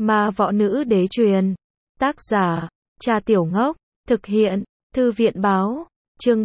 Ma Võ Nữ Đế truyền. Tác giả, Cha Tiểu Ngốc. Thực hiện, Thư viện báo. Chương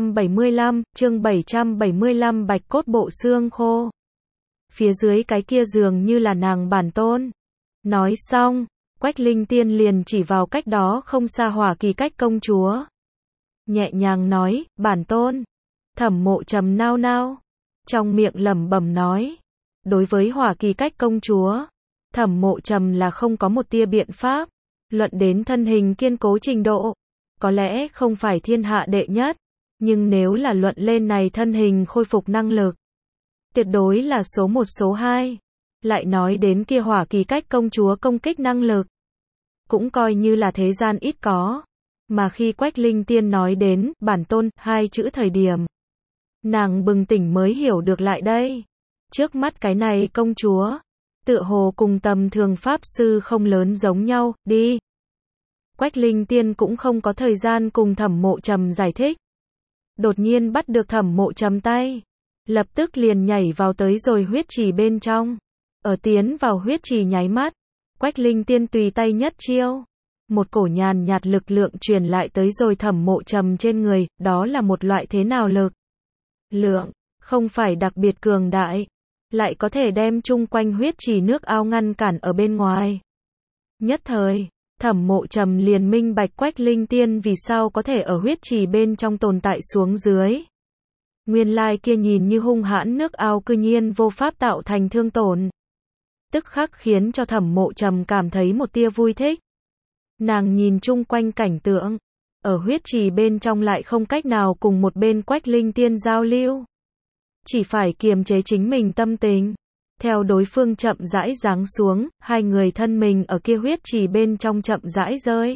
775, bạch cốt bộ xương khô. Phía dưới cái kia dường như là nàng bản tôn. Nói xong, Quách Linh Tiên liền chỉ vào cách đó không xa Hỏa Kỳ Cách công chúa. Nhẹ nhàng nói, bản tôn. Thẩm Mộ Trầm nao nao, trong miệng lẩm bẩm nói. Đối với Hỏa Kỳ Cách công chúa, Thẩm Mộ Trầm là không có một tia biện pháp. Luận đến thân hình kiên cố trình độ, có lẽ không phải thiên hạ đệ nhất, nhưng nếu là luận lên này thân hình khôi phục năng lực, tuyệt đối là số 1 số 2. Lại nói đến kia Hỏa Kỳ Cách công chúa công kích năng lực, cũng coi như là thế gian ít có. Mà khi Quách Linh Tiên nói đến bản tôn hai chữ thời điểm, nàng bừng tỉnh mới hiểu được lại đây. Trước mắt cái này công chúa, tựa hồ cùng tầm thường pháp sư không lớn giống nhau, đi. Quách Linh Tiên cũng không có thời gian cùng Thẩm Mộ Trầm giải thích. Đột nhiên bắt được Thẩm Mộ Trầm tay, lập tức liền nhảy vào tới rồi huyết trì bên trong. Ở tiến vào huyết trì nháy mắt, Quách Linh Tiên tùy tay nhất chiêu, một cổ nhàn nhạt lực lượng truyền lại tới rồi Thẩm Mộ Trầm trên người, đó là một loại thế nào lực lượng, không phải đặc biệt cường đại, lại có thể đem chung quanh huyết trì nước ao ngăn cản ở bên ngoài. Nhất thời, Thẩm Mộ Trầm liền minh bạch Quách Linh Tiên vì sao có thể ở huyết trì bên trong tồn tại xuống dưới. Nguyên lai kia nhìn như hung hãn nước ao cư nhiên vô pháp tạo thành thương tổn. Tức khắc khiến cho Thẩm Mộ Trầm cảm thấy một tia vui thích. Nàng nhìn chung quanh cảnh tượng, ở huyết trì bên trong lại không cách nào cùng một bên Quách Linh Tiên giao lưu. Chỉ phải kiềm chế chính mình tâm tình. Theo đối phương chậm rãi giáng xuống, hai người thân mình ở kia huyết trì bên trong chậm rãi rơi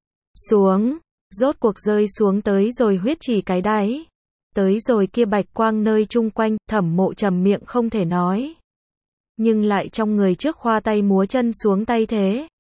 xuống, rốt cuộc rơi xuống tới rồi huyết trì cái đáy. Tới rồi kia bạch quang nơi chung quanh, Thẩm Mộ Trầm miệng không thể nói, nhưng lại trong người trước khoa tay múa chân xuống tay thế.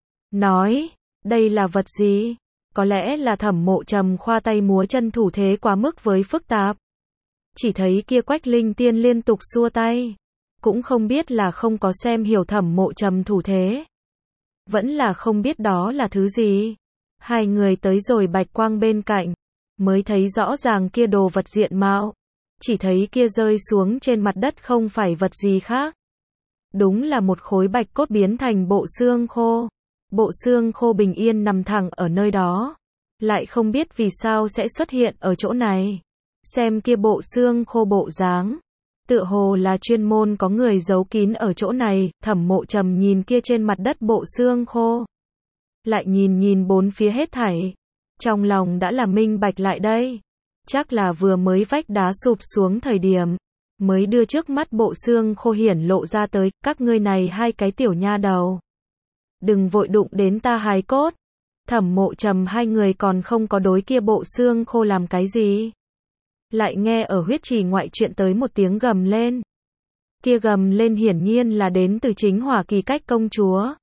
Nói, đây là vật gì? Có lẽ là Thẩm Mộ Trầm khoa tay múa chân thủ thế quá mức với phức tạp. Chỉ thấy kia Quách Linh Tiên liên tục xua tay, cũng không biết là không có xem hiểu Thẩm Mộ Trầm thủ thế, vẫn là không biết đó là thứ gì. Hai người tới rồi bạch quang bên cạnh, mới thấy rõ ràng kia đồ vật diện mạo. Chỉ thấy kia rơi xuống trên mặt đất không phải vật gì khác, đúng là một khối bạch cốt biến thành bộ xương khô. Bộ xương khô bình yên nằm thẳng ở nơi đó, lại không biết vì sao sẽ xuất hiện ở chỗ này. Xem kia bộ xương khô bộ dáng, tựa hồ là chuyên môn có người giấu kín ở chỗ này. Thẩm Mộ Trầm nhìn kia trên mặt đất bộ xương khô, lại nhìn bốn phía hết thảy, trong lòng đã là minh bạch lại đây. Chắc là vừa mới vách đá sụp xuống thời điểm, mới đưa trước mắt bộ xương khô hiển lộ ra tới. Các ngươi này hai cái tiểu nha đầu, đừng vội đụng đến ta hài cốt. Thẩm Mộ Trầm hai người còn không có đối kia bộ xương khô làm cái gì, lại nghe ở huyết trì ngoại chuyện tới một tiếng gầm lên. Kia gầm lên hiển nhiên là đến từ chính Hỏa Kỳ Cách công chúa.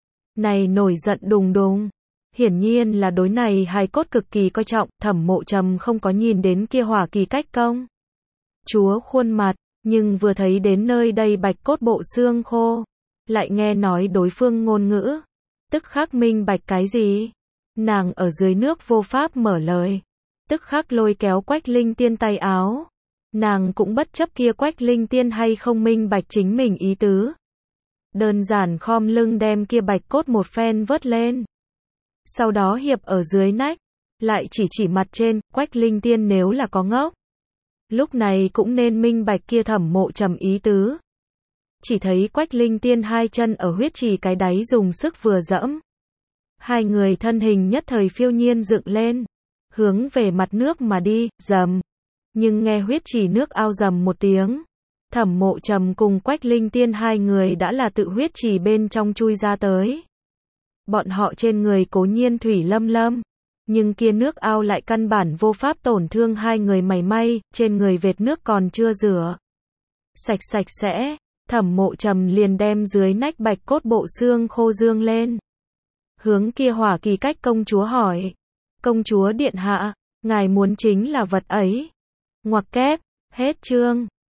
Này nổi giận đùng đùng, hiển nhiên là đối này hài cốt cực kỳ coi trọng. Thẩm Mộ Trầm không có nhìn đến kia Hỏa Kỳ Cách công chúa khuôn mặt, nhưng vừa thấy đến nơi đây bạch cốt bộ xương khô, lại nghe nói đối phương ngôn ngữ, tức khắc minh bạch cái gì. Nàng ở dưới nước vô pháp mở lời, tức khắc lôi kéo Quách Linh Tiên tay áo. Nàng cũng bất chấp kia Quách Linh Tiên hay không minh bạch chính mình ý tứ, đơn giản khom lưng đem kia bạch cốt một phen vớt lên, sau đó hiệp ở dưới nách, lại chỉ mặt trên. Quách Linh Tiên nếu là có ngốc, lúc này cũng nên minh bạch kia Thẩm Mộ Trầm ý tứ. Chỉ thấy Quách Linh Tiên hai chân ở huyết trì cái đáy dùng sức vừa dẫm, hai người thân hình nhất thời phiêu nhiên dựng lên, hướng về mặt nước mà đi. Rầm, nhưng nghe huyết trì nước ao rầm một tiếng, Thẩm Mộ Trầm cùng Quách Linh Tiên hai người đã là tự huyết trì bên trong chui ra tới. Bọn họ trên người cố nhiên thủy lâm lâm, nhưng kia nước ao lại căn bản vô pháp tổn thương hai người mảy may. Trên người vệt nước còn chưa rửa sạch sẽ, Thẩm Mộ Trầm liền đem dưới nách bạch cốt bộ xương khô dương lên, hướng kia Hỏa Kỳ Cách công chúa hỏi, công chúa điện hạ, ngài muốn chính là vật ấy. Ngoặc kép, hết chương.